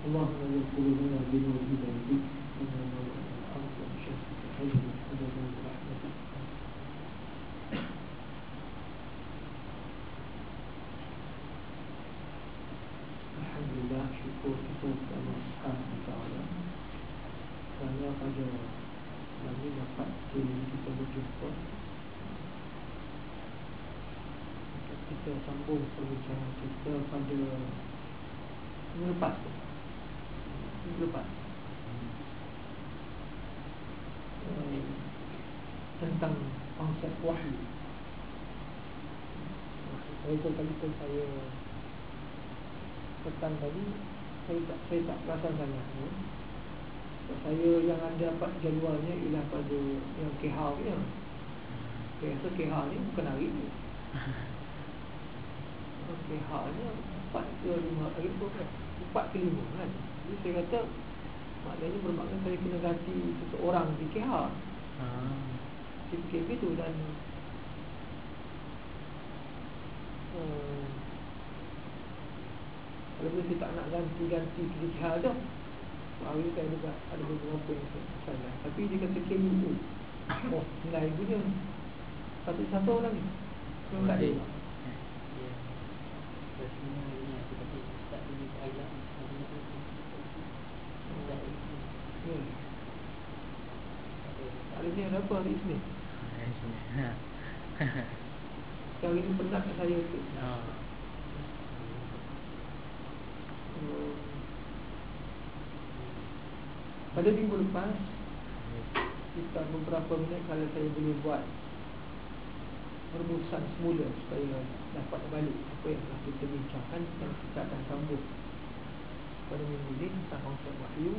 Allah la yaquluna binuhi dzalik inna al-ardh wa syamsu tajri ila rahmatih. Alhamdulillah, syukur kita kepada Allah Subhanahu wa taala kerana pada malam ini dapat kita berjumpa untuk kita sambung perbincangan kita pada minggu lepas tentang konsep wahyu. Itu tadi saya petang tadi saya tak perasan sangat. Saya yang ada dapat jadualnya ialah pada yang KH ni. Biasa KH ni bukan hari ni. KH ni 4 ke 5 hari tu kan. 4 ke 5 kan. Jadi saya kata maknanya bermakna saya kena ganti seseorang di KH. Di PKP tu dan kalau saya tak nak ganti di KH dah. Hari ni saya juga ada beberapa yang salah. Tapi dia kata KU. Oh, nilai punya satu orang ni. Yang tak ada. Hari ni ada apa hari Isnin? Hari ni penat saya tu. Pada minggu lepas kita beberapa minit kalau saya boleh buat perumusan semula supaya dapat balik apa yang telah kita bincangkan, dan kita akan sambung pada minggu ini tentang konsep wahyu.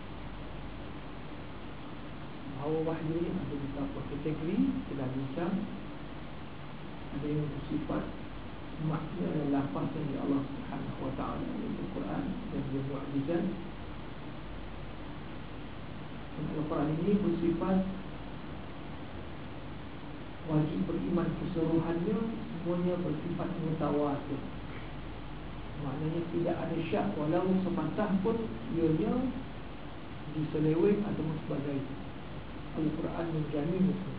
Bahawa wahyu ini ada beberapa kategori kita dah bincang. Ada yang bersifat makna dan lafaz dari Allah Subhanahu wa taala iaitu Quran dan juga mukjizat. Al-Quran ini bersifat wajib beriman keseluruhannya, semuanya bersifat mutawatir. Maknanya tidak ada syak walau sepatah pun ianya diseleweng atau sebagainya. Al-Quran menjamin itu.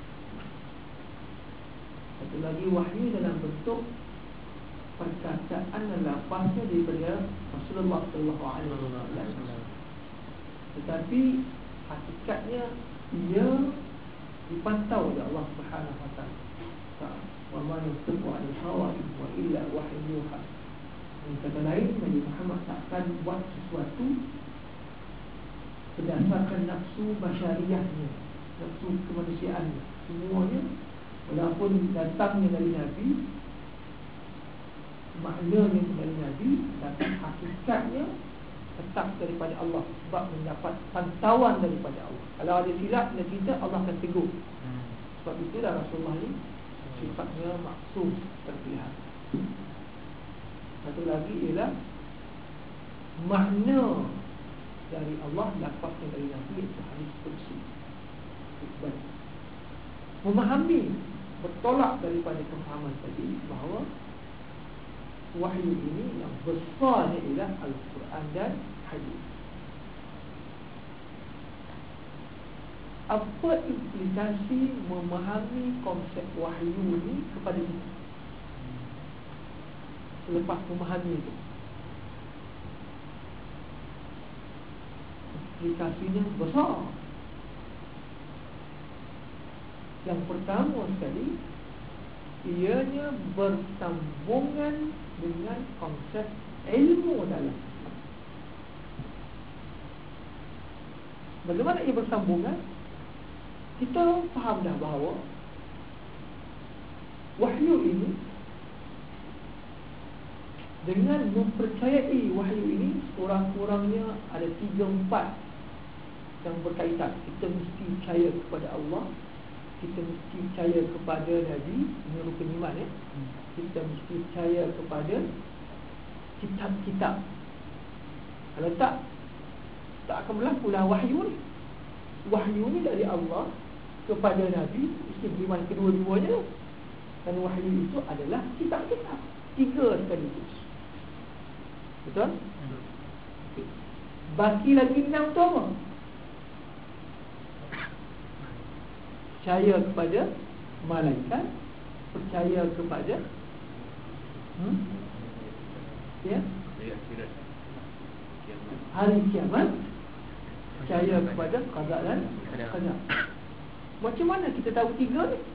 Satu lagi, wahyu dalam bentuk perkataan dan lafaznya daripada Rasulullah SAW. Tetapi hakikatnya ia dipantau oleh Allah Subhanahu wa taala. Wa ma yantiqu 'anil hawa wa illa wahyu yuha. Dengan kata lain, Nabi Muhammad takkan buat sesuatu berdasarkan nafsu basyariahnya, nafsu kemanusiaannya. Semuanya walaupun datangnya dari Nabi, maknanya dari Nabi, tapi hakikatnya tetap daripada Allah sebab mendapat pantauan daripada Allah. Kalau ada silap dan kita, Allah akan tegur. Sebab itulah Rasulullah ni sifatnya maksum, terpilihan. Satu lagi ialah makna dari Allah, lafaznya dari Nabi, iaitu hadis qudsi. Memahami, bertolak daripada pemahaman tadi bahawa wahyu ini yang besarnya ialah Al-Quran dan hadis. Apa implikasi memahami konsep wahyu ini kepada kita selepas memahami itu? Implikasinya besar. Yang pertama sekali, ianya bersambungan dengan konsep ilmu dalam. Bagaimana ia bersambungan? Kita faham dah bahawa wahyu ini, dengan mempercayai wahyu ini, kurang-kurangnya ada 3-4 yang berkaitan. Kita mesti percaya kepada Allah, kita mesti percaya kepada Nabi, ini rukun iman ya. Kita mesti percaya kepada kitab-kitab. Kalau tak akan berlakulah wahyu ni. Wahyu ni dari Allah kepada Nabi, mesti beriman kedua-duanya. Dan wahyu itu adalah kitab-kitab. 3 sekaligus. Betul? Baki lagi 6 tu apa? Percaya kepada malaikat, percaya kepada ya, hari kiamat, percaya kepada qada dan qadar. Macam mana kita tahu 3 ni?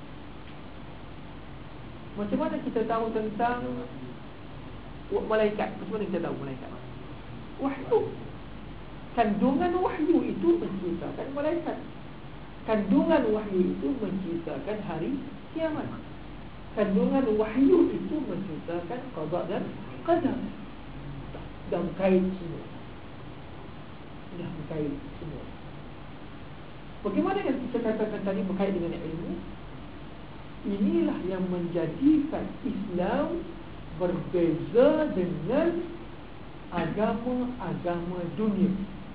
Macam mana kita tahu tentang malaikat? Macam mana kita tahu malaikat? Wahyu. Kandungan wahyu itu menciptakan malaikat. Kandungan wahyu itu menciptakan hari kiamat. Kandungan wahyu itu menciptakan qada dan qadar. Dan kait semua. Dah berkait semua. Bagaimana yang kita katakan tadi berkait dengan ilmu? Inilah yang menjadikan Islam berbeza dengan agama-agama dunia.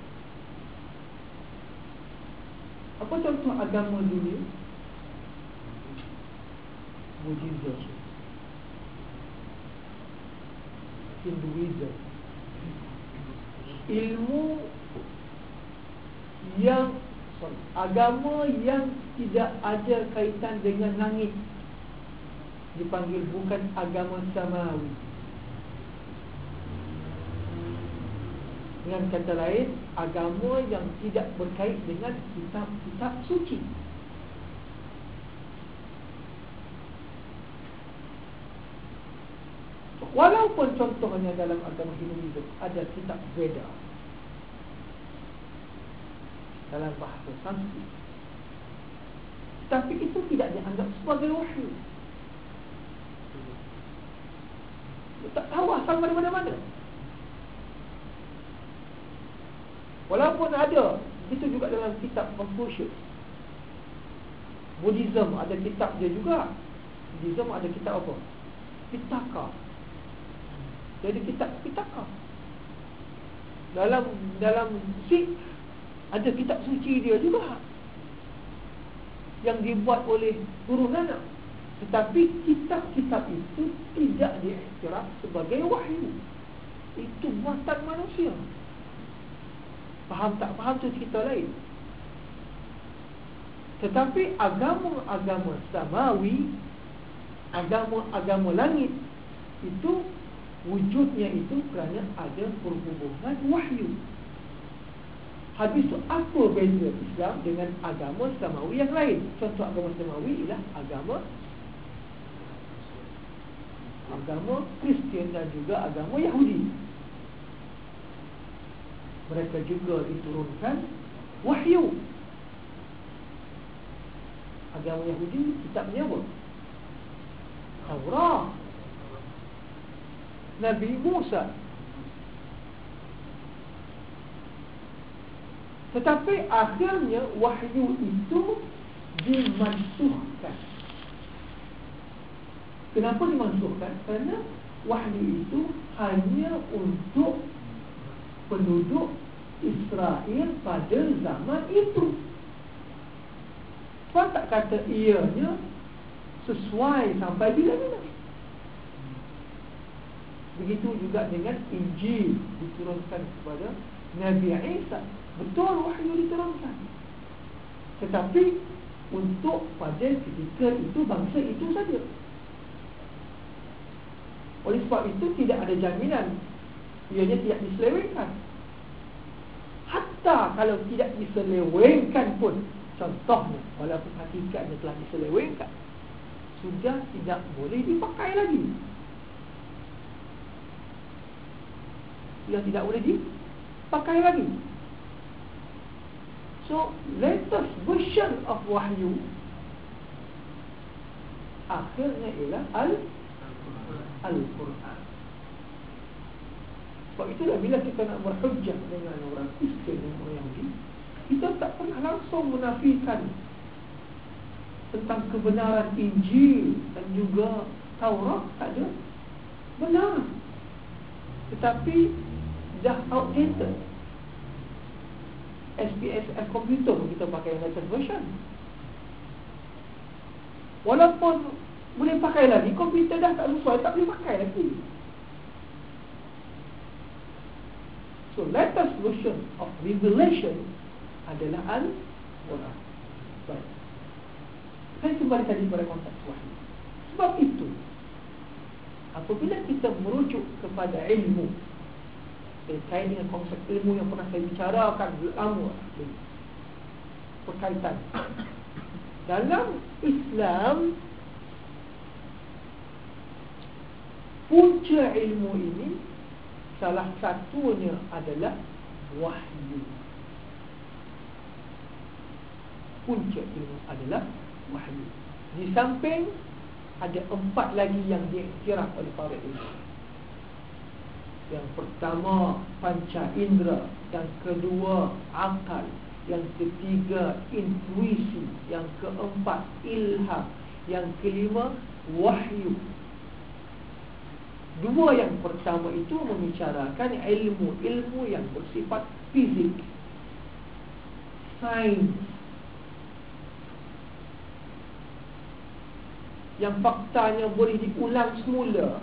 Apa contoh agama dunia? Buddhism, Hinduism. Agama yang tidak ada kaitan dengan langit dipanggil bukan agama samawi. Dengan kata lain, agama yang tidak berkait dengan kitab-kitab suci. Walaupun contohnya dalam agama Hindu ada kitab Veda dalam bahasa Sanskrit, tapi itu tidak dianggap sebagai wahyu. Tak tahu asal dari mana-mana. Walaupun ada, itu juga dalam kitab Confucius. Buddhism ada kitab dia juga. Buddhism ada kitab apa? Pitaka. Jadi kitab Pitaka. Dalam Sikh ada kitab suci dia juga yang dibuat oleh Guru Nanak. Tetapi kitab-kitab itu tidak diiktiraf sebagai wahyu. Itu buatan manusia. Faham tak faham tu cerita lain. Tetapi agama-agama samawi, agama-agama langit itu wujudnya itu kerana ada perhubungan wahyu. Habis itu apa beza Islam dengan agama samawi yang lain? Contoh agama samawi ialah agama Kristian dan juga agama Yahudi. Mereka juga diturunkan wahyu. Agama Yahudi kitabnya apa? Taurat. Nabi Musa. Tetapi akhirnya wahyu itu dimansuhkan. Kenapa dimansuhkan? Kerana wahyu itu hanya untuk penduduk Israel pada zaman itu. Tuan tak kata ianya sesuai sampai bila-bila. Begitu juga dengan Injil diturunkan kepada Nabi Isa. Betul wahyu diturunkan, tetapi untuk pada ketika itu bangsa itu saja. Oleh sebab itu tidak ada jaminan ianya tidak diselewengkan. Hatta kalau tidak diselewengkan pun, contohnya walaupun hakikatnya telah diselewengkan, sudah tidak boleh dipakai lagi. Sudah tidak boleh dipakai lagi. So, latest version of wahyu akhirnya ialah Al-Quran. Sebab itulah bila kita nak berhujjah dengan orang Kristian dan orang Yahudi, kita tak pernah langsung menafikan tentang kebenaran Injil dan juga Taurat. Tak ada. Benar. Tetapi dah outdated. SPSF komputer kita pakai latest version. Walaupun boleh pakai lagi, komputer dah tak sesuai, tak boleh pakai lagi. So latest version of revelation adalah Al-Quran. Baik. Saya kembali tadi pada konteks wahyu. Sebab itu, apabila kita merujuk kepada ilmu, berkait dengan konsep ilmu yang pernah saya bicarakan lama, berkaitan dalam Islam, punca ilmu ini salah satunya adalah wahyu. Punca ilmu adalah wahyu. Di samping ada 4 lagi yang diiktiraf oleh para ilmu. Yang pertama panca indera, yang kedua akal, yang ketiga intuisi, yang keempat ilham, yang kelima wahyu. Dua yang pertama itu membicarakan ilmu yang bersifat fizik, sains, yang faktanya boleh diulang semula,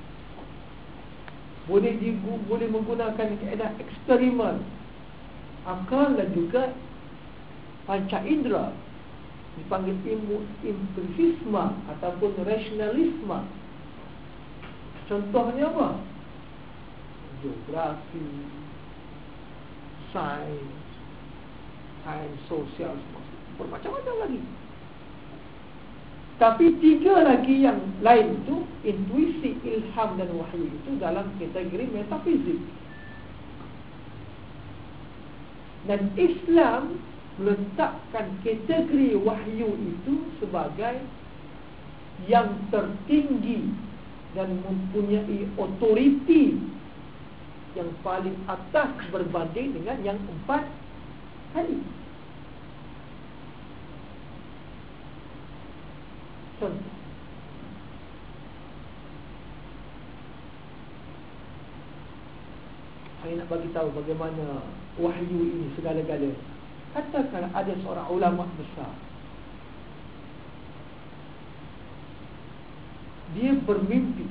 boleh menggunakan kaedah eksperimen. Akal dan juga panca indera dipanggil ilmu empirisme ataupun rasionalisme. Contohnya apa? Geografi, sains sosial, bermacam-macam lagi. Tapi 3 lagi yang lain itu, intuisi, ilham dan wahyu, itu dalam kategori metafizik. Dan Islam meletakkan kategori wahyu itu sebagai yang tertinggi dan mempunyai otoriti yang paling atas berbanding dengan yang 4 tadi. Contoh, saya nak bagi tahu bagaimana wahyu ini segala-galanya. Katakan ada seorang ulama besar, dia bermimpi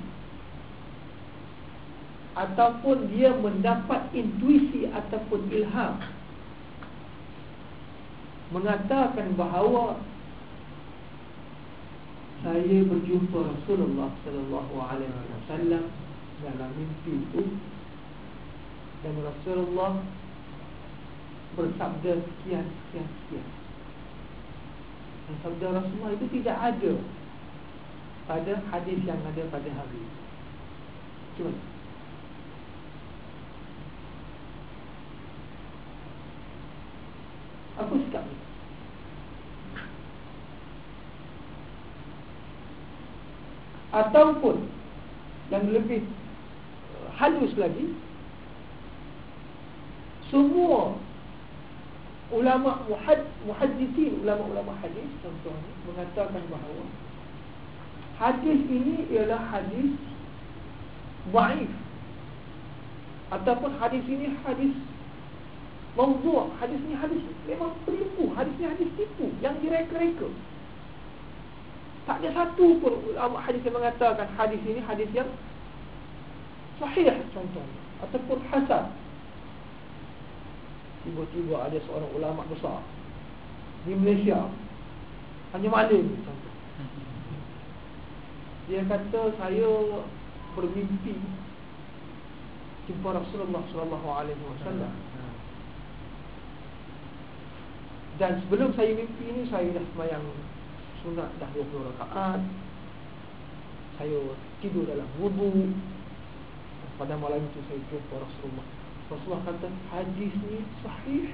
ataupun dia mendapat intuisi ataupun ilham, mengatakan bahawa saya berjumpa Rasulullah sallallahu alaihi wasallam dalam mimpi itu, dan Rasulullah bersabda sekian. Dan sabda Rasulullah itu tidak ada pada hadis yang ada pada hari ini. Cuba apa sikap ni? Ataupun yang lebih halus lagi, semua ulama muhaddisin, ulama-ulama hadis contohnya, mengatakan bahawa hadis ini ialah hadis dhaif, ataupun hadis ini hadis maudhu', hadis ini hadis memang penipu, hadis ini hadis tipu yang direka-reka. Tak ada satu pun ulama hadis yang mengatakan hadis ini hadis yang sahih contohnya, ataupun hasan. Tiba-tiba ada seorang ulama besar di Malaysia, hanya malam contoh, dia kata saya bermimpi jumpa Rasulullah sallallahu alaihi wasallam, dan sebelum saya mimpi ini saya dah sembahyang sunat dah 20 rakaat, saya tidur dalam wudu. Pada malam itu saya jumpa Rasulullah. Rasulullah kata hadis ni sahih.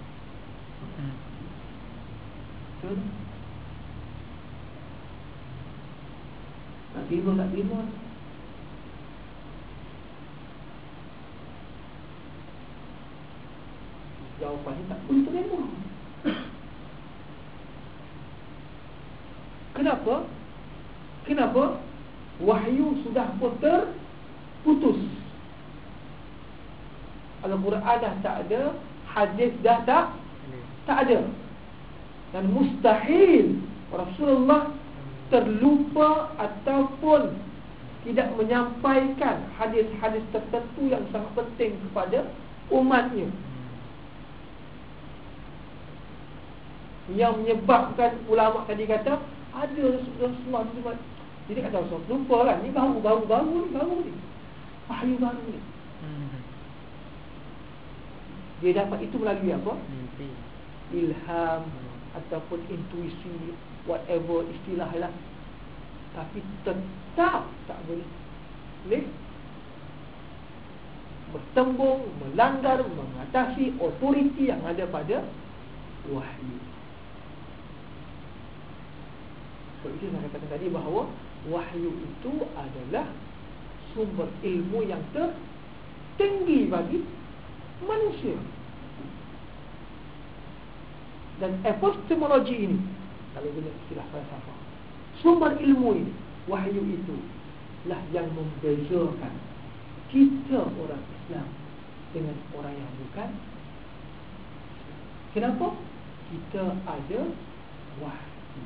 Tak terima. Jawapannya tak boleh terima. Kenapa? Wahyu sudah pun terputus. Al-Quran dah tak ada, hadis dah tak ada. Dan mustahil Rasulullah terlupa ataupun tidak menyampaikan hadis-hadis tertentu yang sangat penting kepada umatnya. Yang menyebabkan ulama tadi kata ada Rasulullah. Jadi kata Rasulullah, lupa kan, ni baru ni wahyu baru ni. Dia dapat itu melalui apa? Ilham ataupun intuisi, whatever istilah lah. Tapi tetap tak boleh bertembung, melanggar, mengatasi otoriti yang ada pada wahyu. So itu saya katakan tadi bahawa wahyu itu adalah sumber ilmu yang tertinggi bagi manusia. Dan epistemologi ini, kalau guna istilah falsafah, sumber ilmu ini, wahyu itu lah yang membezakan kita orang Islam dengan orang yang bukan. Kenapa? Kita ada wahyu.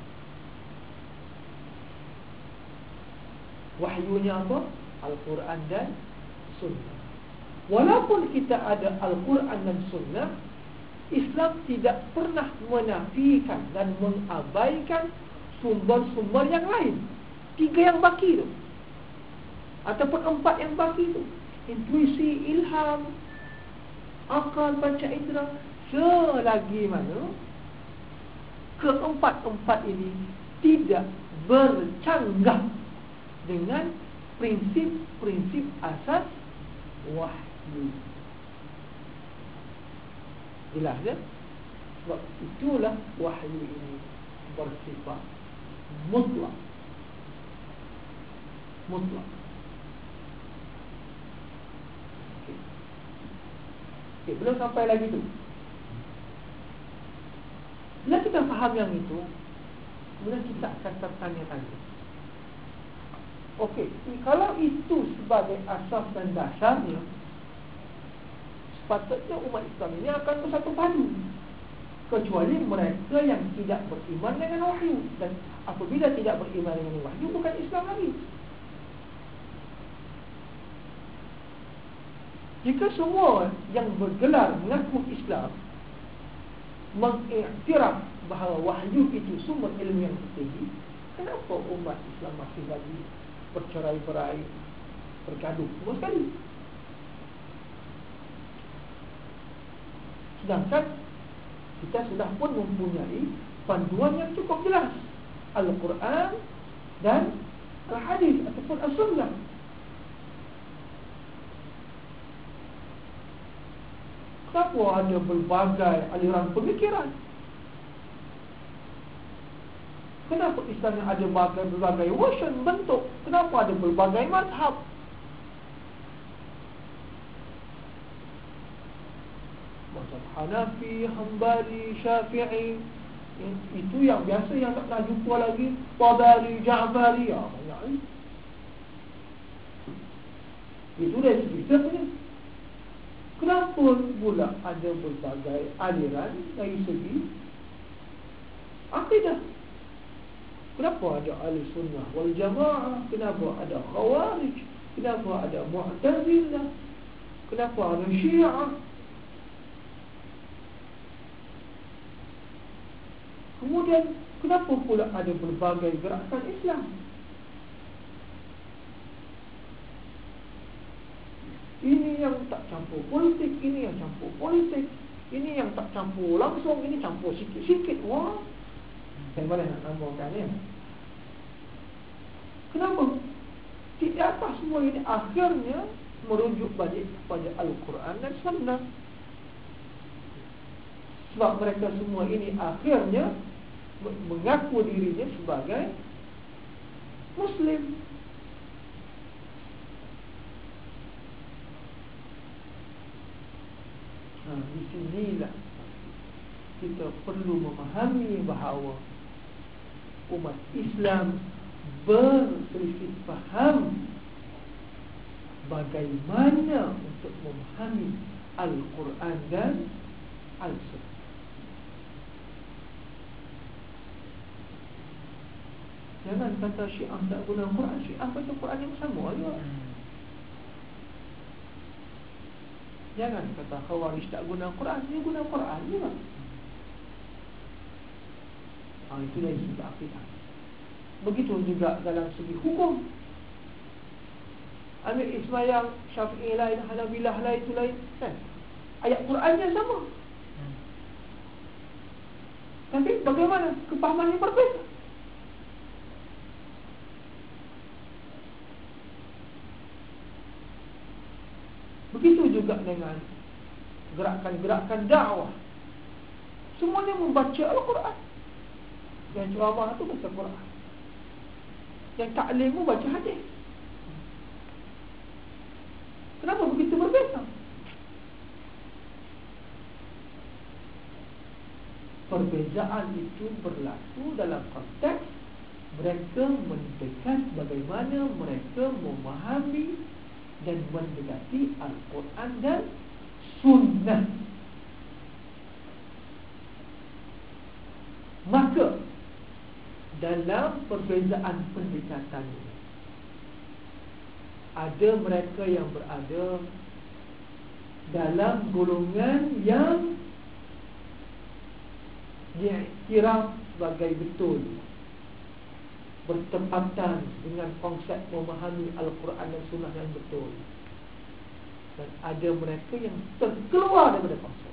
Wahyunya apa? Al-Quran dan Sunnah. Walaupun kita ada Al-Quran dan Sunnah, Islam tidak pernah menafikan dan mengabaikan sumber-sumber yang lain. 3 yang baki tu, ataupun 4 yang baki tu, intuisi, ilham, akal, panca indera, selagi mana keempat-empat ini tidak bercanggah dengan prinsip-prinsip asas wahyu. Jelas ya? Sebab itulah wahyu ini bersifat mutlak. Mutlak. Okay, belum sampai lagi tu. Bila kita faham yang itu, kemudian kita akan tertanya-tanya, okey, kalau itu sebagai asas dan dasarnya, sepatutnya umat Islam ini akan bersatu padu, kecuali mereka yang tidak beriman dengan wahyu. Dan apabila tidak beriman dengan wahyu, bukan Islam lagi. Jika semua yang bergelar mengaku Islam mengiktiraf bahawa wahyu itu sumber ilmu yang tertinggi, kenapa umat Islam masih lagi bercerai-berai, bergaduh semua sekali? Sedangkan kita sudah pun mempunyai panduan yang cukup jelas, Al-Quran dan Al-Hadis ataupun As-Sunnah. Kenapa ada berbagai aliran pemikiran? Kenapa Islam yang ada berbagai version, bentuk? Kenapa ada berbagai mazhab? Mazhab Hanafi, Hanbali, Syafi'i, itu yang biasa, yang tak pernah jumpa lagi Tabari, Ja'fari, banyak ni. Itu dari segi punya. Kenapa pula ada berbagai aliran dari segi akidah? Kenapa ada ahli sunnah wal jamaah? Kenapa ada khawarij? Kenapa ada mu'tazilah? Kenapa ada syiah? Kemudian kenapa pula ada berbagai gerakan Islam? Ini yang tak campur politik, ini yang campur politik, ini yang tak campur langsung, ini campur sikit-sikit. Wah, saya boleh nak namakannya. Kenapa? Di atas semua ini akhirnya merujuk balik kepada Al-Quran dan Sunnah. Sebab mereka semua ini akhirnya mengaku dirinya sebagai Muslim. Di sinilah kita perlu memahami bahawa umat Islam berselisih faham bagaimana untuk memahami Al-Quran dan Al-Sunnah. Jangan kata Syiah tak guna Quran, Syiah baca Quran yang sama juga. Jangan kata Khawarij tak guna Quran, dia guna Quran juga. Itu dari segi akidah. Begitu juga dalam segi hukum. Ambil Ismail, Syafi'i lain, Hanabilah lain, itu lain, kan? Ayat Qurannya sama. Tapi bagaimana kepahamannya berbeza? Begitu juga dengan gerakan-gerakan dakwah. Semuanya membaca Al-Quran. Yang ceramah itu baca Quran, yang ta'lim itu baca hadis. Kenapa begitu berbeza? Perbezaan itu berlaku dalam konteks mereka mendekat bagaimana mereka memahami dan mendekati Al-Quran dan Sunnah. Maka dalam perbezaan pendekatan ini, ada mereka yang berada dalam golongan yang diiktiraf sebagai betul, bertepatan dengan konsep memahami Al-Quran dan Sunnah yang betul. Dan ada mereka yang terkeluar daripada konsep.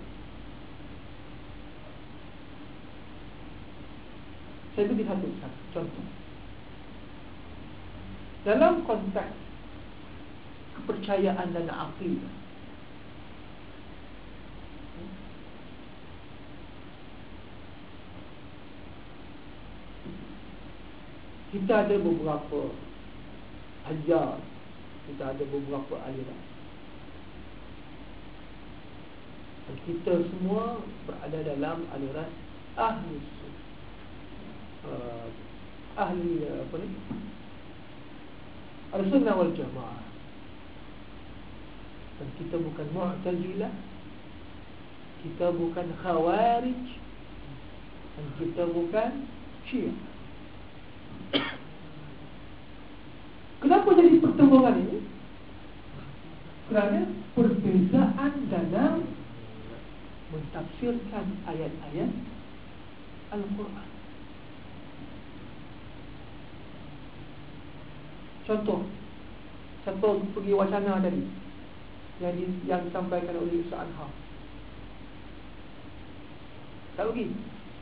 Saya beri satu contoh. Dalam konteks kepercayaan dan akidah, kita ada beberapa ajar, kita ada beberapa aliran. Dan kita semua berada dalam aliran ahli Al-Sunnah wal Jamaah. Dan kita bukan Mu'tazilah, kita bukan Khawarij, dan kita bukan Syiah. Kenapa jadi pertemuan ini? Kerana perbezaan dalam mentafsirkan ayat-ayat Al-Quran. Contoh, siapa pergi wacana tadi yang disampaikan oleh Ustaz Anhar? Tak pergi?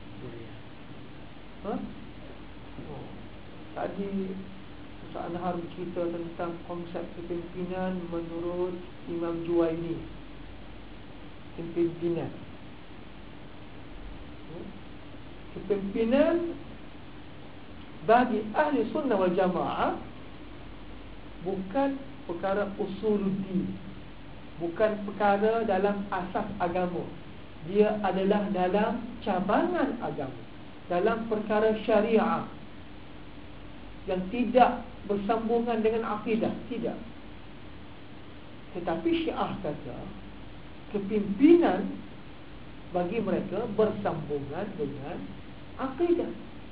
Tadi Ustaz Anhar bercerita tentang konsep kepimpinan menurut Imam Juwaini. Kepimpinan bagi ahli sunnah wal jamaah bukan perkara usuluddin, bukan perkara dalam asas agama. Dia adalah dalam cabangan agama, dalam perkara syariah yang tidak bersambungan dengan akidah, tidak. Tetapi Syiah kata kepimpinan bagi mereka bersambungan dengan akidah.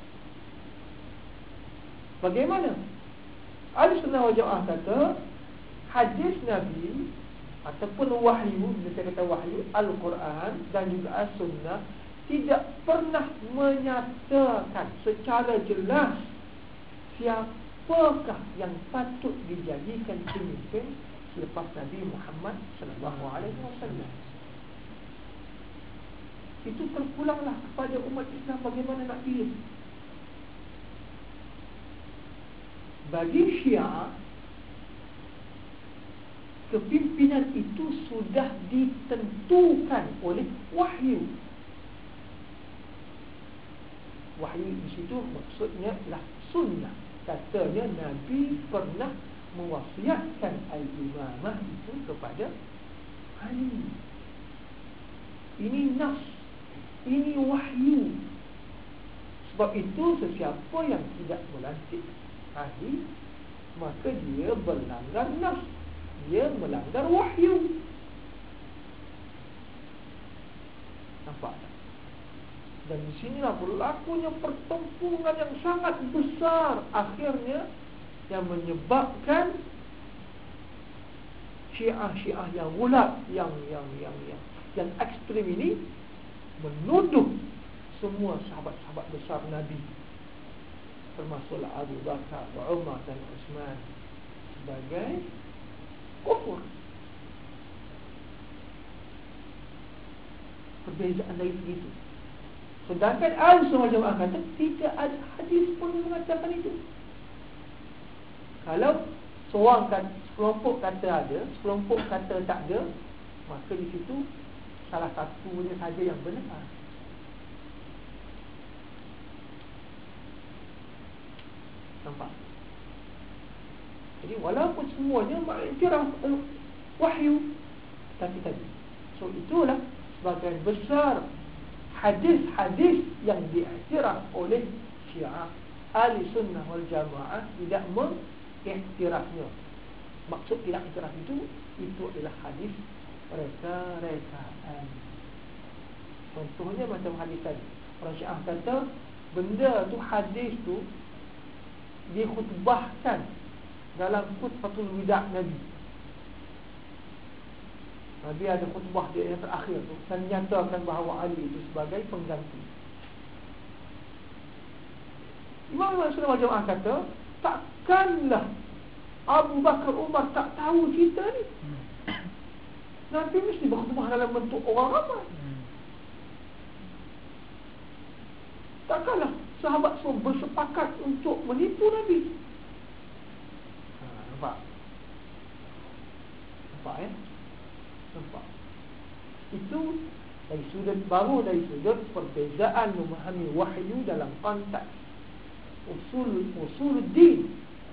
Bagaimana? Ahlussunnah wal Jamaah kata hadis Nabi ataupun wahyu, bila saya kata wahyu, Al-Quran dan juga As-Sunnah tidak pernah menyatakan secara jelas siapakah yang patut dijadikan pemimpin selepas Nabi Muhammad sallallahu alaihi wasallam. Itu terpulanglah kepada umat Islam bagaimana nak pilih. Bagi Syiah, kepimpinan itu sudah ditentukan oleh wahyu. Wahyu di situ maksudnya adalah sunnah. Katanya Nabi pernah mewasiatkan al-imamah itu kepada Ali. Ini nas, ini wahyu. Sebab itu sesiapa yang tidak melantik Ali, maka dia melanggar nas, dia melanggar wahyu. Nampak tak? Dan di sinilah berlakunya pertempuran yang sangat besar, akhirnya yang menyebabkan Syiah yang ulat, yang ekstrem ini menuduh semua sahabat-sahabat besar Nabi, termasuklah Abu Bakar, Umar dan Uthman, sebagai kufur. Perbezaan dari begitu. Sedangkan Ahlussunnah wal Jamaah kata tidak ada hadis pun yang mengatakan itu. Kalau sekelompok kata ada, sekelompok kata tak ada, maka di situ salah satunya saja yang benar. Nampak? Jadi walaupun semuanya mengiktiraf wahyu, tapi tadi. So itulah sebagian besar hadis-hadis yang diiktiraf oleh Syiah, Ahlussunnah wal Jamaah tidak mengiktirafnya. Maksud tidak iktiraf itu adalah hadis reka-rekaan. Contohnya macam hadis tadi. Orang Syiah kata benda tu, hadis tu dikhutbahkan dalam khutbatul wida' Nabi. Nabi ada khutbah dia yang terakhir tu dan nyatakan bahawa Ali itu sebagai pengganti. Imam Ahlussunnah wal Jamaah kata takkanlah Abu Bakar, Umar tak tahu cerita ni. Nabi mesti berkhutbah dalam bentuk orang ramai. Takkanlah sahabat semua bersepakat untuk menipu Nabi. Nampak? Nampak ya? Nampak? Itu dari sudut baru, dari sudut perbezaan memahami wahyu dalam konteks usul din.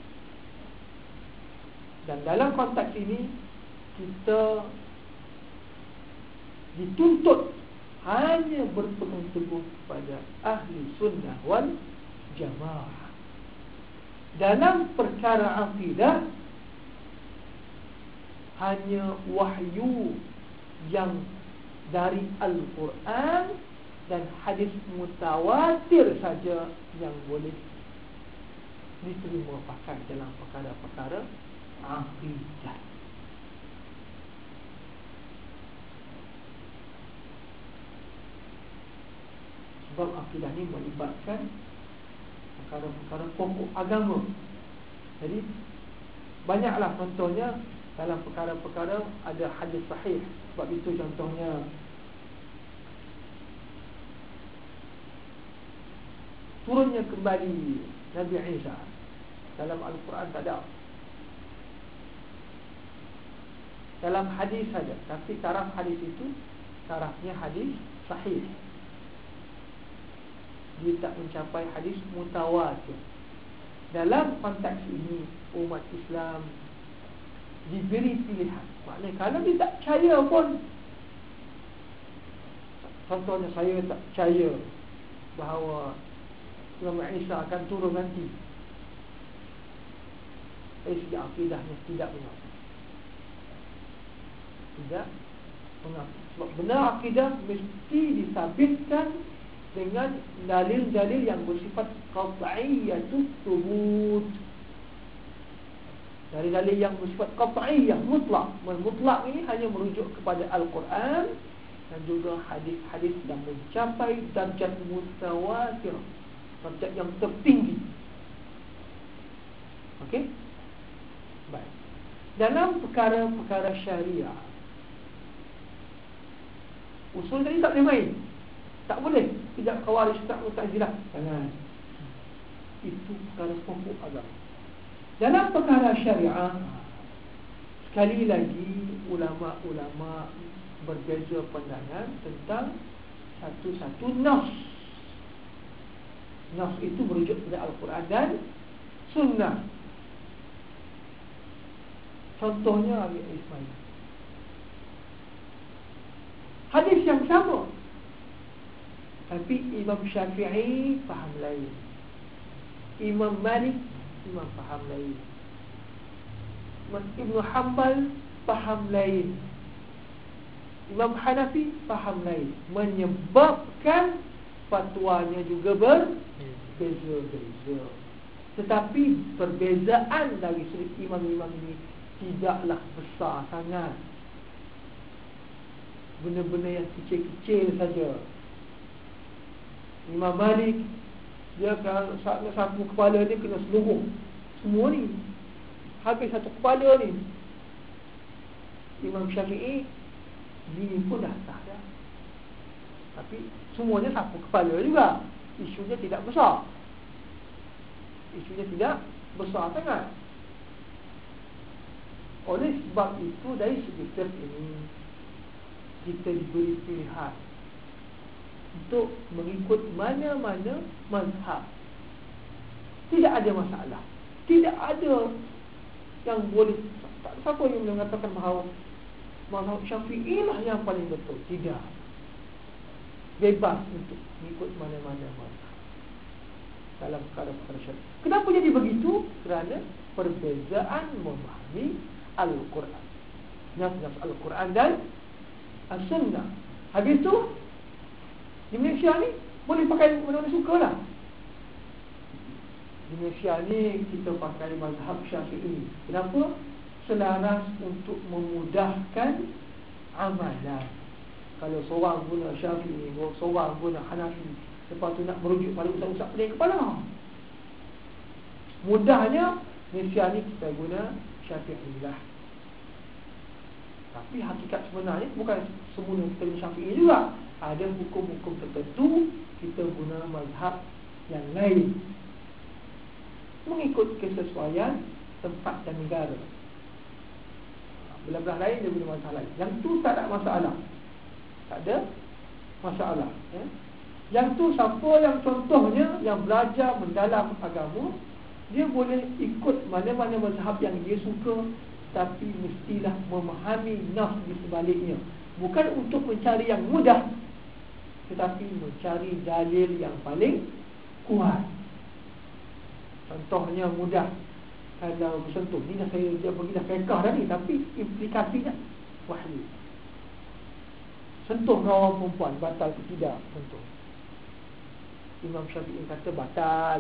Dan dalam konteks ini kita dituntut hanya berpegang teguh pada ahli sunnah wal jamaah. Dalam perkara akidah hanya wahyu yang dari Al-Quran dan hadis mutawatir saja yang boleh diterima pakai dalam perkara-perkara akidah. Sebab akidah ni melibatkan perkara-perkara pokok agama. Jadi banyaklah contohnya dalam perkara-perkara ada hadis sahih. Sebab itu contohnya turunnya kembali Nabi Isa dalam Al-Quran tak ada. Dalam hadis saja, tapi taraf hadis itu tarafnya hadis sahih. Dia tak mencapai hadis mutawatir. Dalam konteks ini umat Islam diberi pilihan. Maknanya kalau dia tak percaya pun, contohnya saya tak percaya bahawa Imam Isa akan turun nanti, dari segi akidahnya tidak mengapa. Tidak mengapa. Sebab benar akidah mesti disabitkan dengan dalil-dalil yang bersifat qat'iyyatut thubut. Dari dalil yang bersifat qat'iyyah mutlak. Mutlak ini hanya merujuk kepada Al-Quran dan juga hadis-hadis yang mencapai darjat mutawatir, darjat yang tertinggi. Okey? Baik. Dalam perkara-perkara syariah, usul tadi tak boleh main. Tak boleh. Tidak Khawarij, tak Mu'tazilah. Jangan. Itu perkara pokok agama. Dalam perkara syariah, sekali lagi ulama-ulama berbeza pandangan tentang satu-satu nas. Nas itu merujuk kepada Al-Quran dan Sunnah. Contohnya Abi Ismail, hadis yang sama, tapi Imam Syafi'i faham lain, Imam Malik Imam faham lain, Ibn Hanbal faham lain, Imam Hanafi faham lain, menyebabkan fatwanya juga berbeza-beza. Tetapi perbezaan dari sudut imam-imam ini tidaklah besar sangat, benda-benda yang kecil-kecil saja. Imam Malik, dia kalau sapu kepala dia kena seluruh semua ni, habis satu kepala ni. Imam Syafi'i ni pun dah tak ada, tapi semuanya sapu kepala juga. Isunya tidak besar, isunya tidak besar sangat. Oleh sebab itu, dari segi fiqh ini kita diberi pilihan untuk mengikut mana-mana mazhab. Tidak ada masalah, tidak ada yang boleh, tak siapa yang mengatakan bahawa mazhab Syafi'i lah yang paling betul. Tidak, bebas untuk mengikut mana-mana mazhab dalam perkara-perkara syariat. Kenapa jadi begitu? Kerana perbezaan memahami Al-Quran, nas-nas Al-Quran dan As-Sunnah. Habis tu di Malaysia ni boleh pakai mana-mana suka lah. Di Malaysia ni kita pakai mazhab Syafi'i. Kenapa? Selaras untuk memudahkan amalan. Kalau seorang guna Syafi'i, seorang guna Hanafi, lepas tu nak merujuk pada ustaz-ustaz pening kepala. Mudahnya Malaysia ni kita guna Syafi'i lah. Tapi hakikat sebenarnya bukan semula kita guna Syafi'i juga. Ada hukum-hukum tertentu kita guna mazhab yang lain, mengikut kesesuaian tempat dan negara. Belah-belah lain dia guna mazhab lain. Yang tu tak ada masalah, tak ada masalah, ya? Yang tu siapa yang contohnya yang belajar mendalam agama, dia boleh ikut mana-mana mazhab yang dia suka, tapi mestilah memahami nas di sebaliknya. Bukan untuk mencari yang mudah, tetapi mencari dalil yang paling kuat. Contohnya mudah, kalau bersentuh ni dah saya dia pergi dah fiqh dah ni, tapi implikasinya wahyu. Sentuh kawan perempuan batal ke tidak? Sentuh. Imam Syafi'i kata batal,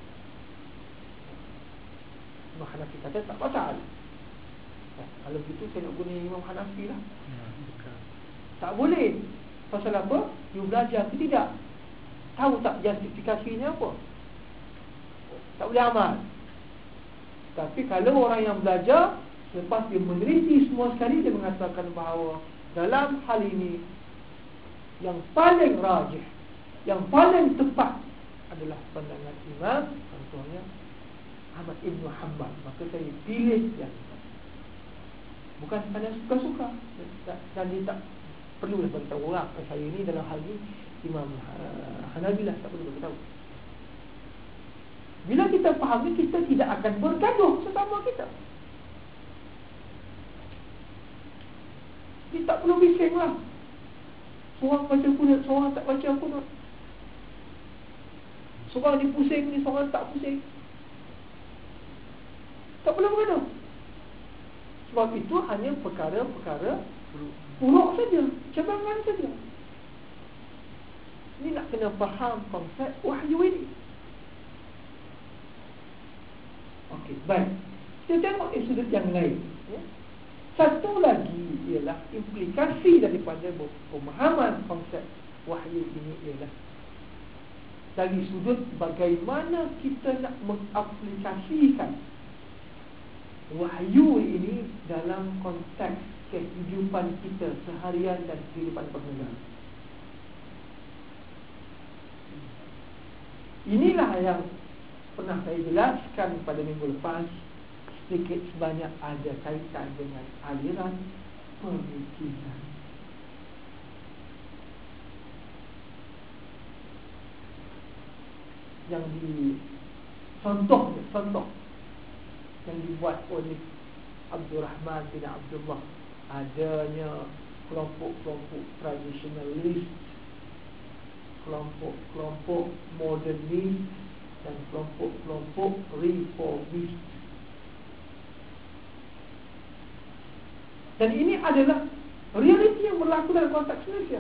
Imam Hanafi kata tak batal. Kalau begitu saya nak guna Imam Hanafi lah. Tak boleh. Pasal apa? You belajar ke tidak? Tahu tak justifikasinya apa? Tak boleh amal. Tapi kalau orang yang belajar, lepas dia meneliti semua sekali, dia mengatakan bahawa dalam hal ini yang paling rajih, yang paling tepat adalah pandangan Imam, contohnya Ahmad Ibn Hanbal, maka saya pilih yang bukan kerana suka-suka. Dan dia tak perlu lah beritahu orang saya ini dalam hal ini Imam Hanabilah, tak perlu beritahu. Bila kita faham ni, kita tidak akan bergaduh sesama kita. Kita tak perlu bising lah, seorang baca kunut, seorang tak baca kunut, seorang ni pusing ni, seorang tak pusing. Tak perlu bergaduh. Sebab itu hanya perkara-perkara puruk saja, cabangan saja. Ini nak kena faham konsep wahyu ini. Okey, baik. Kita tengok sudut yang lain, ya. Satu lagi ialah implikasi daripada pemahaman konsep wahyu ini ialah dari sudut bagaimana kita nak mengaplikasikan wahyu ini dalam konteks kehidupan kita seharian dan kehidupan bernegaraan. Inilah yang pernah saya jelaskan pada minggu lepas, sedikit sebanyak ada kaitan dengan aliran pemikiran. Yang contoh yang dibuat oleh Abdul Rahman bin Abdullah, adanya kelompok-kelompok traditionalist, kelompok-kelompok modernist dan kelompok-kelompok reformist. Dan ini adalah realiti yang berlaku dalam konteks Malaysia.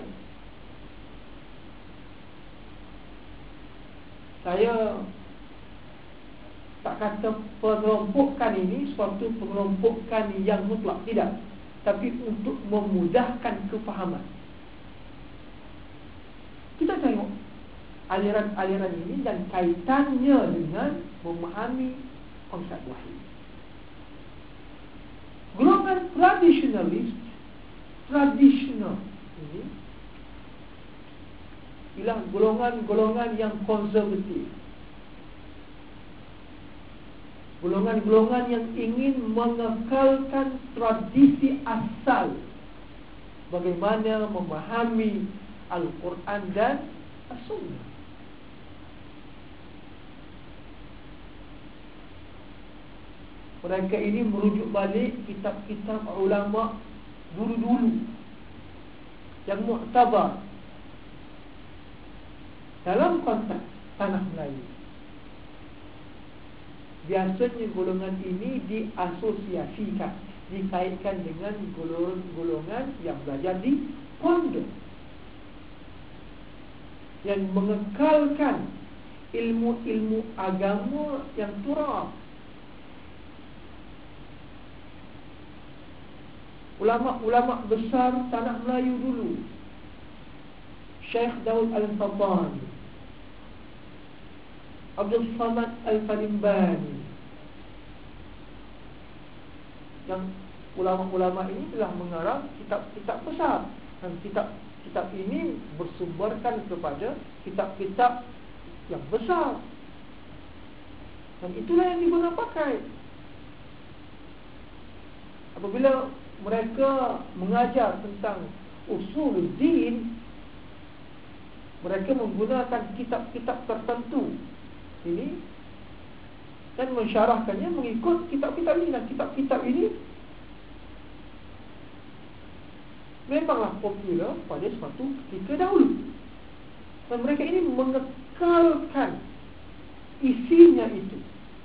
Saya tak kata pengelompokan ini suatu pengelompokan yang mutlak, tidak, tapi untuk memudahkan kefahaman. Kita tengok aliran-aliran ini dan kaitannya dengan memahami konsep wahyu. Golongan tradisionalis, tradisional ini ialah golongan-golongan yang konservatif, golongan-golongan yang ingin mengekalkan tradisi asal bagaimana memahami Al-Quran dan As-Sunnah. Mereka ini merujuk balik kitab-kitab ulama dulu-dulu yang muktabar dalam konteks tanah Melayu. Biasanya golongan ini diasosiasikan, dikaitkan dengan golongan yang belajar di pondok, yang mengekalkan ilmu-ilmu agama yang turab. Ulama-ulama besar tanah Melayu dulu, Syekh Daud Al-Fatani, Abdul Samad Al-Falimbani, yang ulama-ulama ini telah mengarang kitab-kitab besar, dan kitab ini bersumberkan kepada kitab-kitab yang besar, dan itulah yang digunakan pakai. Apabila mereka mengajar tentang usuluddin, mereka menggunakan kitab-kitab tertentu ini dan mensyarahkannya mengikut kitab-kitab ini. Dan kitab-kitab ini memanglah popular pada suatu ketika dahulu, dan mereka ini mengekalkan isinya itu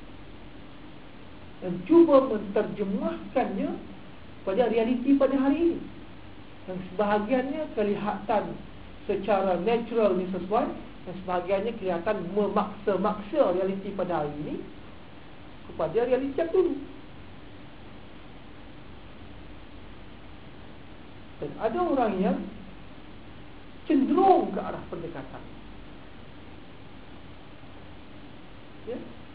dan cuba menterjemahkannya pada realiti pada hari ini. Dan sebahagiannya kelihatan secara natural ni sesuai, dan sebahagiannya kelihatan memaksa-maksa realiti pada hari ini kepada realiti yang dulu. Dan ada orang yang cenderung ke arah pendekatan, ya?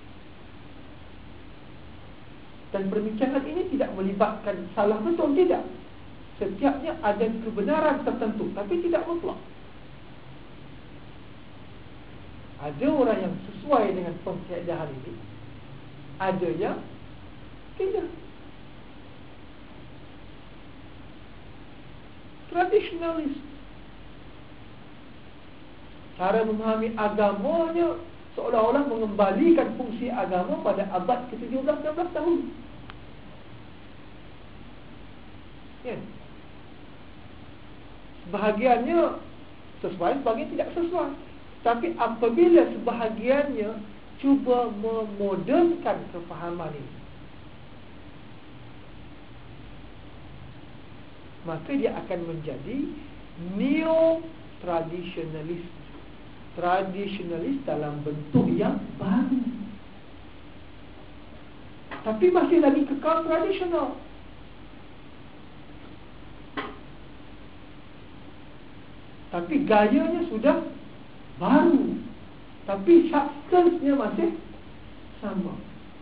Dan perbincangan ini tidak melibatkan salah betul, tidak. Setiapnya ada kebenaran tertentu, tapi tidak mutlak. Ada orang yang sesuai dengan pengajaran ini, ada yang tidak. Tradisionalis, cara memahami agamanya seolah-olah mengembalikan fungsi agama pada abad ke-17-16 dahulu. Ya. Sebahagiannya sesuai, sebahagian tidak sesuai. Tapi apabila sebahagiannya cuba memodernkan kefahaman ini, maka dia akan menjadi neo-tradisionalis. Tradisionalis dalam bentuk yang baru, tapi masih lagi kekal tradisional. Tapi gayanya sudah baru, tapi substance-nya masih sama.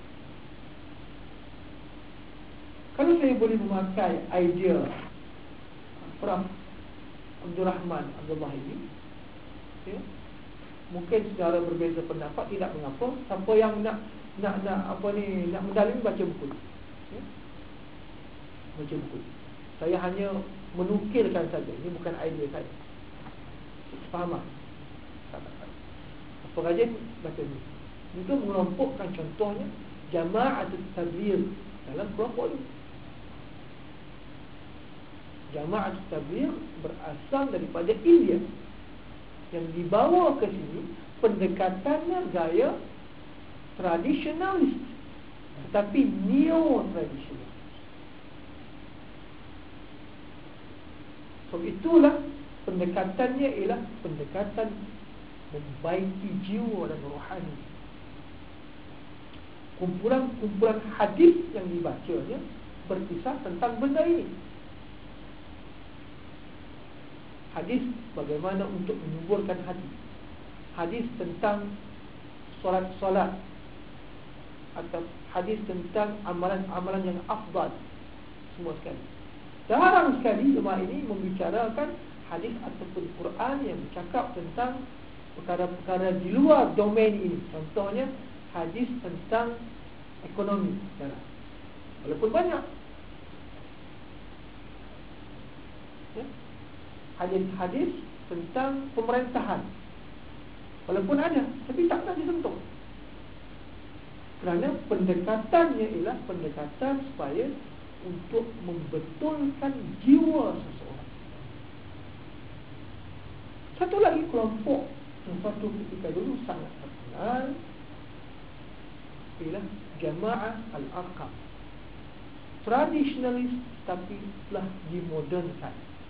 Kalau saya boleh memakai idea Prof. Abdul Rahman Abdullah ini, ya, mungkin secara berbeza pendapat, tidak mengapa. Siapa yang nak mendalami, baca buku, ya? Baca buku. Saya hanya menukilkan saja. Ini bukan idea saya. Fahaman. Apa rajin baca buku. Itu mengelompokkan, contohnya Jama'atut Tabligh dalam kelompok ini. Jama'atut Tabligh berasal daripada India, yang dibawa ke sini pendekatannya gaya tradisionalis, tetapi neo-tradisionalis. So itulah pendekatannya, ialah pendekatan membaiki jiwa dan rohani. kumpulan hadis yang dibacanya berkisah tentang benda ini. Hadis bagaimana untuk menyuburkan hati, hadis tentang solat atau hadis tentang amalan-amalan yang afdal, semua sekali. Jarang sekali jemaah ini membicarakan hadis ataupun Quran yang bercakap tentang perkara-perkara di luar domain ini. Contohnya hadis tentang ekonomi, jarang. Walaupun banyak ya? Hadis-hadis tentang pemerintahan, walaupun ada, tapi tak pernah disentuh. Kerana pendekatannya ialah pendekatan supaya untuk membetulkan jiwa seseorang. Satu lagi kelompok yang suatu ketika dulu sangat terkenal ialah Jamaah Al-Arqam, tradisionalis tapi telah dimodernkan.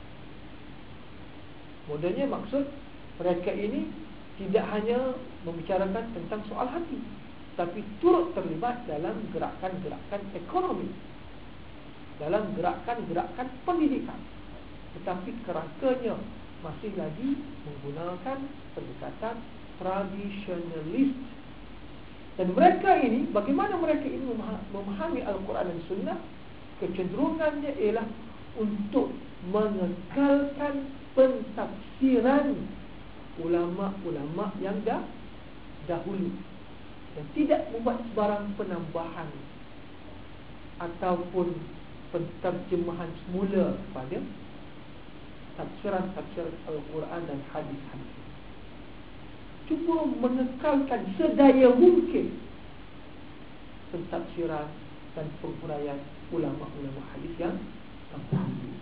Modernnya maksud mereka ini tidak hanya membicarakan tentang soal hati, tapi turut terlibat dalam gerakan-gerakan ekonomi, dalam gerakan-gerakan pendidikan. Tetapi kerangkanya masih lagi menggunakan pendekatan tradisionalis. Dan mereka ini, bagaimana mereka ini memahami Al-Quran dan Sunnah, kecenderungannya ialah untuk mengekalkan pentafsiran ulama-ulama yang dahulu, dan tidak membuat sebarang penambahan ataupun penterjemahan semula pada tafsiran-tafsiran Al-Quran dan hadis-hadis. Cuba mengekalkan sedaya mungkin pentafsiran dan penguraian ulama-ulama hadis yang dahulu.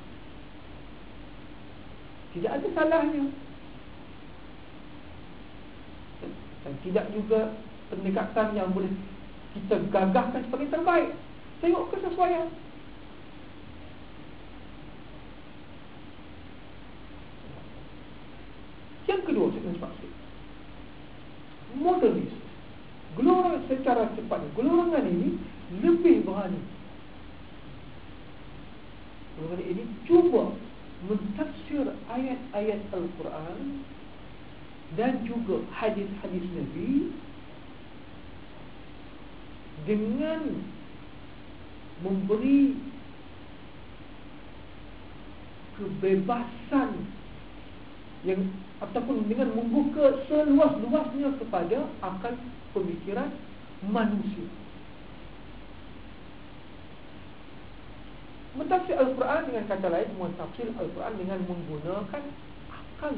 Tidak ada salahnya, dan tidak juga pendekatan yang boleh kita gagahkan sebagai terbaik. Tengok kesesuaian. Yang kedua, saya ingin maksud modernis. Gelora secara cepatnya, golongan ini lebih berani. Golongan ini cuba mentafsir ayat-ayat Al-Quran dan juga hadis-hadis Nabi dengan memberi kebebasan yang ataupun dengan membuka seluas-luasnya kepada akal pemikiran manusia. Mentafsir Al-Quran, dengan kata lain, mentafsir Al-Quran dengan menggunakan akal.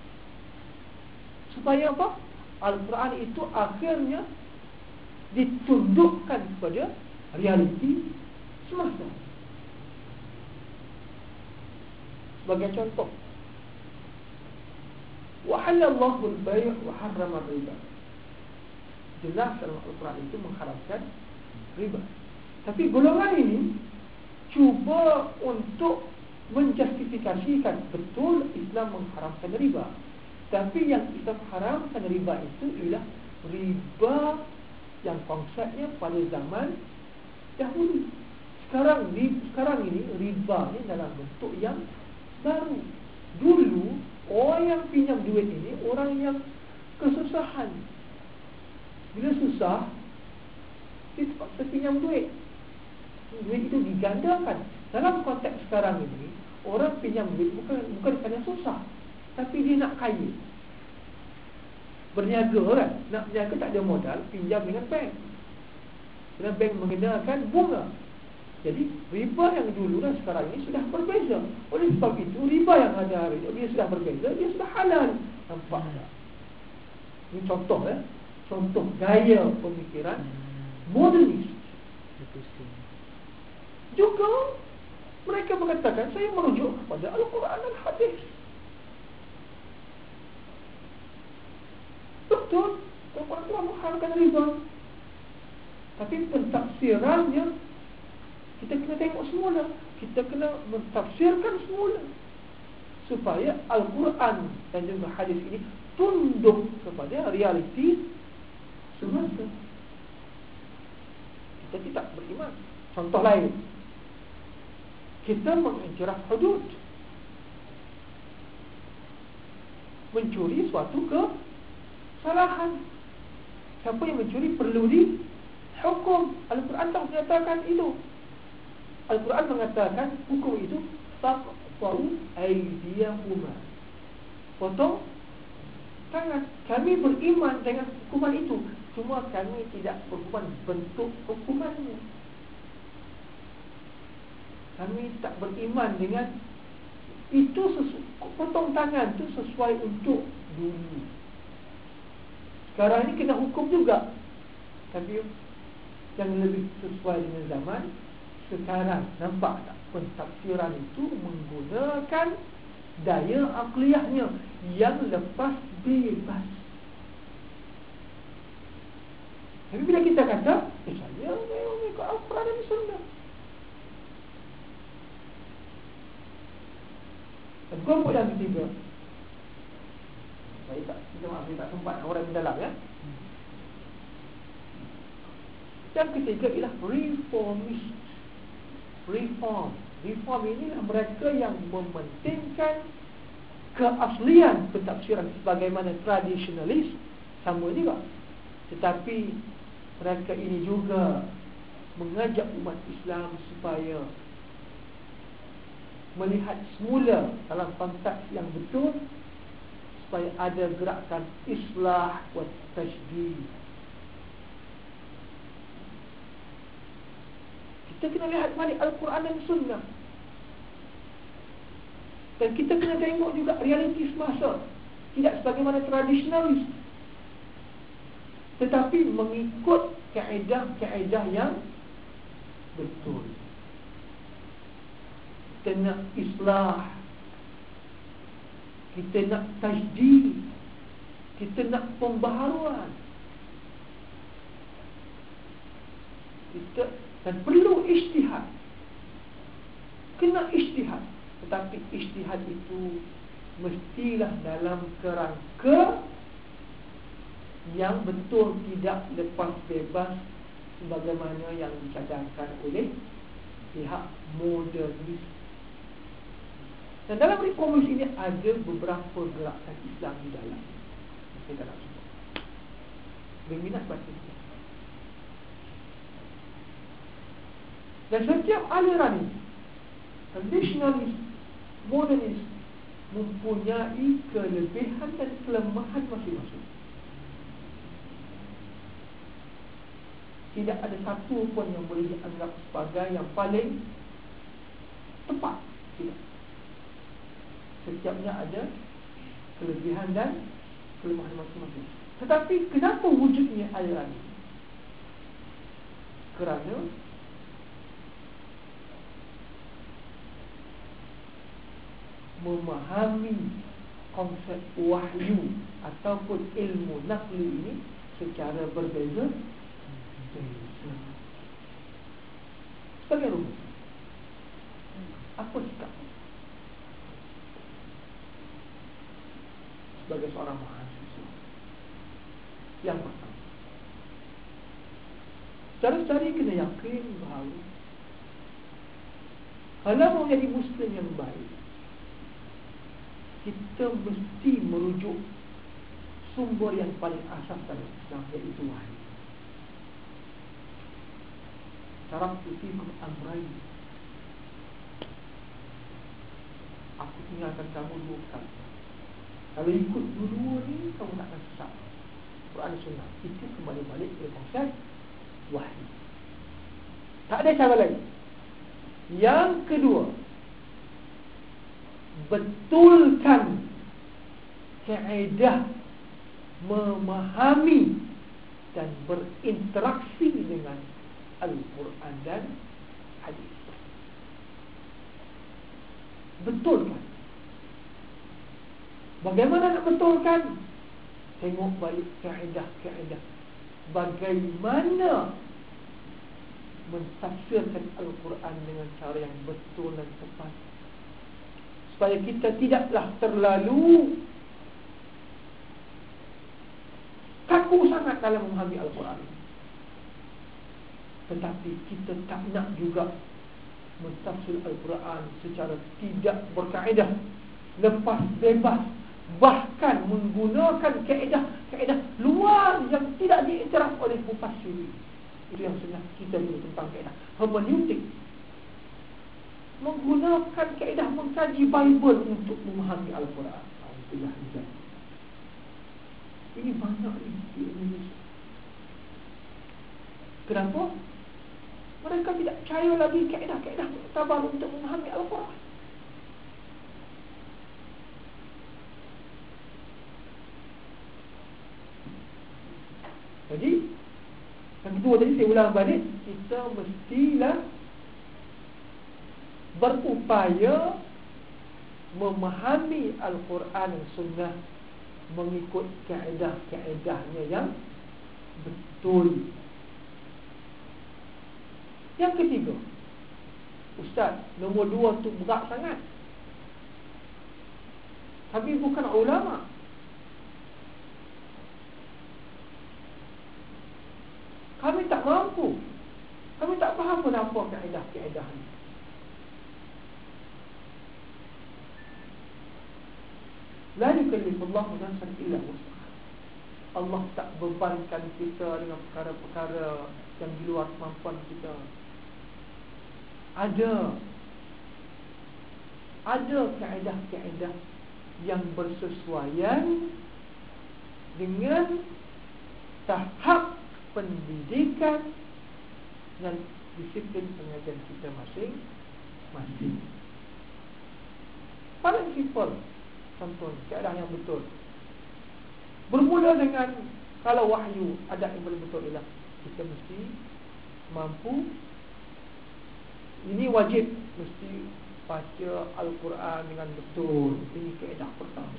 Supaya apa? Al-Quran itu akhirnya ditundukkan kepada realiti semasa. Sebagai contoh, wa halallahu al-bay' wa harrama ar-riba. Jelas dalam Al-Quran itu mengharamkan riba. Tapi golongan ini cuba untuk menjustifikasikan betul Islam mengharamkan riba. Tapi yang Islam haramkan riba itu ialah riba yang konsepnya pada zaman dahulu. Sekarang ini riba ni dalam bentuk yang baru. Dulu orang yang pinjam duit ini orang yang kesusahan. Bila susah, dia terpaksa pinjam duit. Duit itu digandakan. Dalam konteks sekarang ini, orang pinjam duit bukan kerana susah, tapi dia nak kaya. Berniaga kan, nak berniaga tak ada modal, pinjam dengan bank. Kerana bank mengenakan bunga. Jadi riba yang dulu dan sekarang ini sudah berbeza. Oleh sebab itu riba yang ada hari ini, dia sudah berbeza, dia sudah halal. Nampak tak? Ini contoh contoh gaya pemikiran modernis. Juga mereka mengatakan saya merujuk kepada Al-Quran dan hadis. Betul, Al-Quran telah mengharamkan riba. Tapi pentafsirannya kita kena tengok semula. Kita kena mentafsirkan semula supaya Al-Quran dan juga hadis ini tunduk kepada realiti semasa. kita tidak beriman. Contoh lain, kita mengiktiraf hudud, mencuri suatu kesalahan. Siapa yang mencuri perlu dihukum. Al-Quran tak menyatakan itu. Al-Quran mengatakan hukum itu faqta'u aydiyahuma, potong tangan. Kami beriman dengan hukuman itu, cuma kami tidak berhukuman bentuk hukumannya. Kami tak beriman dengan itu. Potong tangan itu sesuai untuk dulu. Sekarang ini kena hukum juga, tapi yang lebih sesuai dengan zaman sekarang. Nampak tak? Pentafsiran itu menggunakan daya akliyahnya yang lepas bebas. Tapi bila kita kata saya mengikut Al-Quran dan Sunnah, dan kelompok yang ketiga, saya tak sempat orang di dalam, ya. Yang ketiga ialah reformist. Reform ini mereka yang mementingkan keaslian pentafsiran sebagaimana tradisionalis, sama juga. Tetapi mereka ini juga mengajak umat Islam supaya melihat semula dalam konteks yang betul, supaya ada gerakan islah wa tajdid. Kita kena lihat balik Al-Quran dan Sunnah, dan kita kena tengok juga realiti semasa. Tidak sebagaimana tradisionalis, tetapi mengikut kaedah-kaedah yang betul. Kita nak islah, kita nak tajdid, kita nak pembaharuan. Dan perlu ijtihad. Kena ijtihad. Tetapi ijtihad itu mestilah dalam kerangka yang betul, tidak lepas bebas sebagaimana yang dicadangkan oleh pihak modernis. Dan dalam reformis ini ada beberapa gerakan Islam di dalam. Saya tak nak sebut. Berminat baca. Dan setiap aliran ini, tradisionalis, modernis, mempunyai kelebihan dan kelemahan masing-masing. Tidak ada satu pun yang boleh dianggap sebagai yang paling tepat. Tidak. Setiapnya ada kelebihan dan kelemahan masing-masing. Tetapi kenapa wujudnya aliran ini? Kerana memahami konsep wahyu ataupun ilmu naqli ini secara berbeza. Sebagai rumus, apa sikap sebagai seorang mahasiswa? Yang pertama, secara kena yakin bahawa kalau mau jadi Muslim yang baik, kita mesti merujuk sumber yang paling asas dalam Islam, iaitu wahyu. Taraktu fikum amrayn, aku tinggalkan kamu dua perkara. Kalau ikut dua-dua ni, kamu tak akan sesat. Quran Sunnah itu kembali balik ke konsep wahyu. Tak ada cara lain. Yang kedua, betulkan kaedah memahami dan berinteraksi dengan Al-Quran dan hadis. Betulkan. Bagaimana nak betulkan? Tengok balik kaedah-kaedah. Bagaimana mentafsirkan Al-Quran dengan cara yang betul dan tepat, supaya kita tidaklah terlalu kaku sangat dalam memahami Al-Quran. Tetapi kita tak nak juga mentafsir Al-Quran secara tidak berkaedah, lepas bebas, bahkan menggunakan kaedah luar yang tidak diiktiraf oleh mufassir. Itu yang sebenarnya kita dulu tentang kaedah hermeneutik, menggunakan kaedah mengkaji Bible untuk memahami Al-Quran. Itulah hijab. Ini banyak di Indonesia. Kenapa? Mereka tidak percaya lagi kaedah-kaedah muktabar untuk memahami Al-Quran. Jadi yang kedua tadi saya ulang balik, kita mestilah berupaya memahami Al-Quran dan Sunnah mengikut kaedah-kaedahnya yang betul. Yang ketiga, Ustaz, nombor 2 tu berat sangat. Kami bukan ulama. Kami tak mampu. Kami tak faham pun apa kaedah-kaedah ni. La yukallifullahu nafsan illa wus'aha. Allah tak bebankan kita dengan perkara-perkara yang di luar kemampuan kita. Ada kaedah-kaedah yang bersesuaian dengan tahap pendidikan dan disiplin pengajian kita masing-masing. Paling simple contoh kaedah yang betul. Bermula dengan, kalau wahyu ada yang paling betul ialah kita mesti mampu, ini wajib, mesti baca Al-Quran dengan betul. Ini kaedah pertama.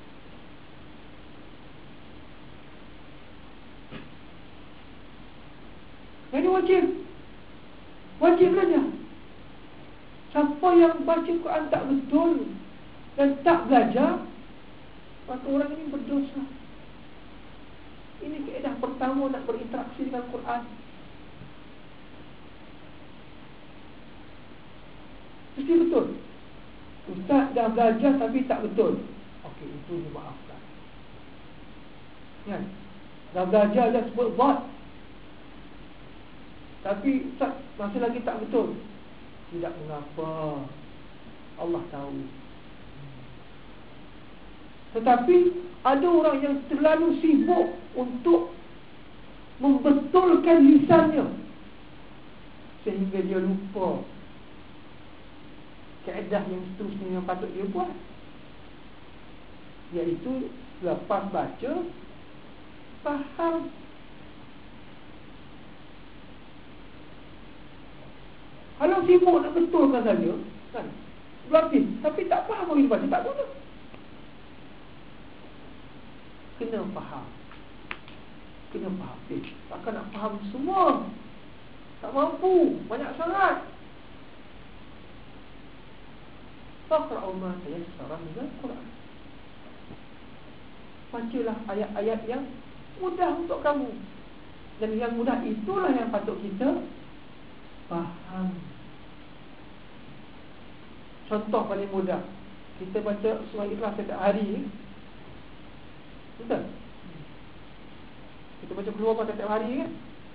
Ini wajib belajar. Siapa yang baca Quran tak betul dan tak belajar, maka orang ini berdosa. Ini kaedah pertama nak berinteraksi dengan Quran. Mesti betul. Ustaz dah belajar tapi tak betul. Okey, itu dimaafkan. Kan? Dah belajar dah sebut bot, tapi Ustaz masih lagi tak betul. Tidak mengapa, Allah tahu. Tetapi ada orang yang terlalu sibuk untuk membetulkan lisannya sehingga dia lupa kaedah yang seterusnya yang patut dia buat, iaitu lepas baca faham. Kalau sibuk nak betulkan saja kan, berarti tapi tak faham apa yang baca, tak guna. Kena faham. Takkan nak faham semua, tak mampu, banyak sangat. Faqra'u ma tayassara minal Quran. Bacalah ayat-ayat yang mudah untuk kamu. Dan yang mudah itulah yang patut kita faham. Contoh paling mudah, kita baca surah Ikhlas setiap hari. Betul? Kita baca keluar setiap hari kan?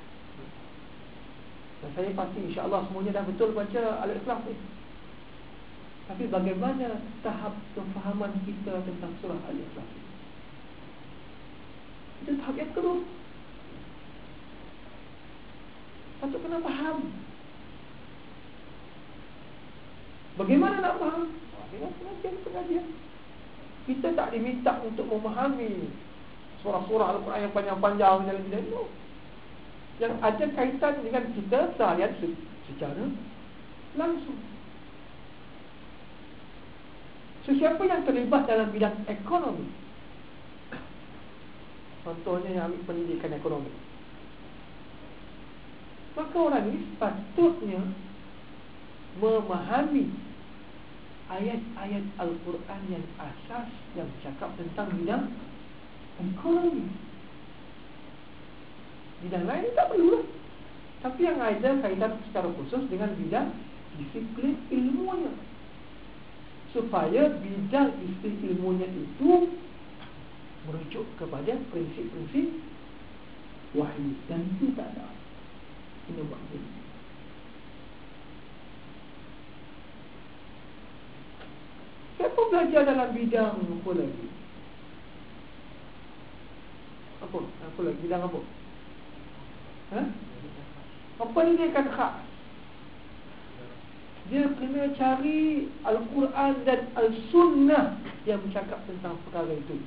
Dan saya pasti insya-Allah semuanya dah betul baca Al-Ikhlas ni. Tapi bagaimana tahap kefahaman kita tentang surah Al-Ikhlas? Itu tahap yang kedua. Patut kena faham. Bagaimana nak faham? Dengan pengajian. Kita tak diminta untuk memahami surah-surah Al-Quran yang panjang-panjang dan itu yang ada kaitan dengan kita seharian secara langsung. Siapa yang terlibat dalam bidang ekonomi, contohnya yang ambil pendidikan ekonomi, maka orang ini sepatutnya memahami ayat-ayat Al-Quran yang asas yang bercakap tentang bidang ekonomi. Bidang lain tak perlu lah. Tapi yang ada kaitan secara khusus dengan bidang disiplin ilmunya, supaya bidang disiplin ilmunya itu merujuk kepada prinsip-prinsip wahyu. Dan itu tak ada. Ini maksud. Siapa belajar dalam bidang apa lagi? Apa lagi? Bidang apa? Apa ni dia kata khas? Dia kena cari Al-Quran dan Al-Sunnah yang bercakap tentang perkara itu,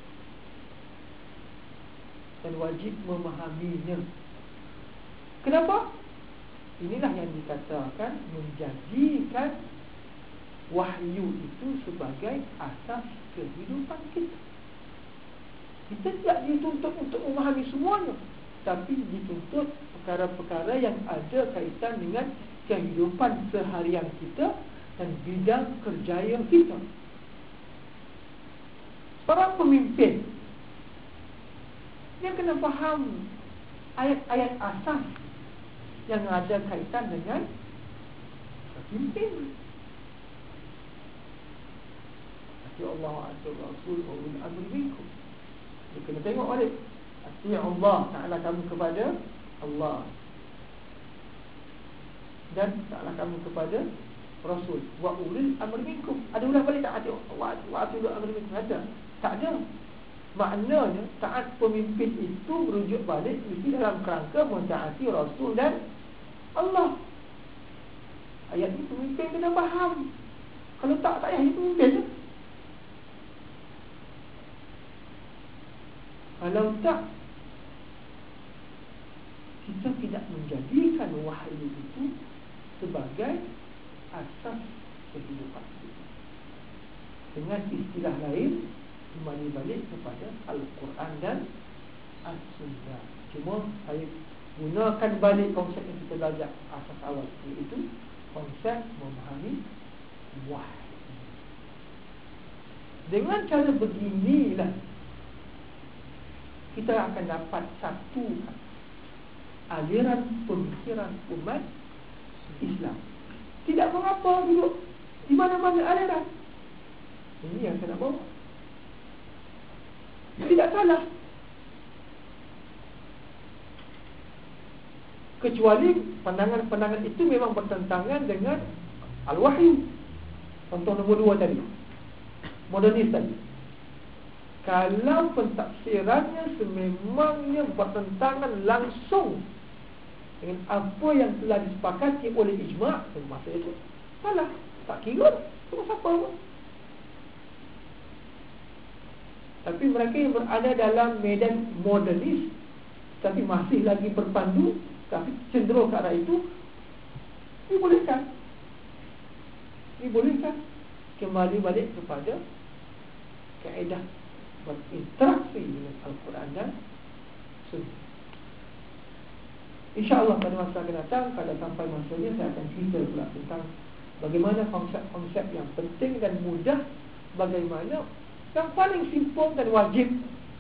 dan wajib memahaminya. Kenapa? Inilah yang dikatakan menjadikan wahyu itu sebagai asas kehidupan kita. Kita tidak dituntut untuk memahami semuanya, tapi dituntut perkara-perkara yang ada kaitan dengan kehidupan seharian kita dan bidang kerjaya kita. Seorang pemimpin, dia kena faham ayat-ayat asas yang ada kaitan dengan pemimpin. Ati Allah, ati Rasul, wa ulil amri minkum. Dia kena tengok balik. Ati Allah, ta'ala kamu kepada Allah, dan ta'ala kamu kepada Rasul, wa ulil amri minkum. Ada ulang balik tak? Ati Allah, wa ati ulil amri minkum. Ada? Tak ada. Maknanya taat pemimpin itu merujuk balik mesti dalam kerangka mentaati Rasul dan Allah. Ayat ini pemimpin kena faham. Kalau tak payah jadi pemimpin. Kalau tak, kita tidak menjadikan wahyu itu sebagai asas kehidupan kita. Dengan istilah lain, kembali balik kepada Al-Quran dan As-Sunnah. Cuma saya gunakan balik konsep yang kita belajar asas awal, iaitu konsep memahami wahyu. Dengan cara beginilah kita akan dapat satu aliran pemikiran umat Islam. Tidak mengapa duduk di mana-mana aliran. Ini yang saya nak bawa. Tidak salah, kecuali pandangan-pandangan itu memang bertentangan dengan Al-Wahyu. Contoh nombor 2 tadi, modernis tadi. Kalau pentafsirannya sememangnya bertentangan langsung dengan apa yang telah disepakati oleh ijma', masa itu salah. Tak kira cuma siapa pun. Tapi mereka yang berada dalam medan modernis, tapi masih lagi berpandu, tapi cenderung ke arah itu, dibolehkan. Kembali balik kepada kaedah berinteraksi dengan Al-Quran dan Sunnah. InsyaAllah pada masa akan datang, kalau sampai masanya, saya akan cerita pula tentang bagaimana konsep-konsep yang penting dan mudah, bagaimana yang paling simple dan wajib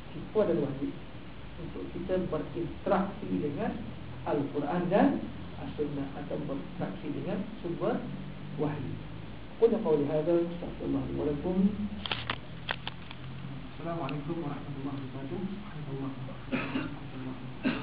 untuk kita berinteraksi dengan Al-Quran dan As-Sunnah, atau berinteraksi dengan sumber wahyu. Qul qawli hadza astaghfirullah wa lakum. Assalamualaikum warahmatullahi wabarakatuh.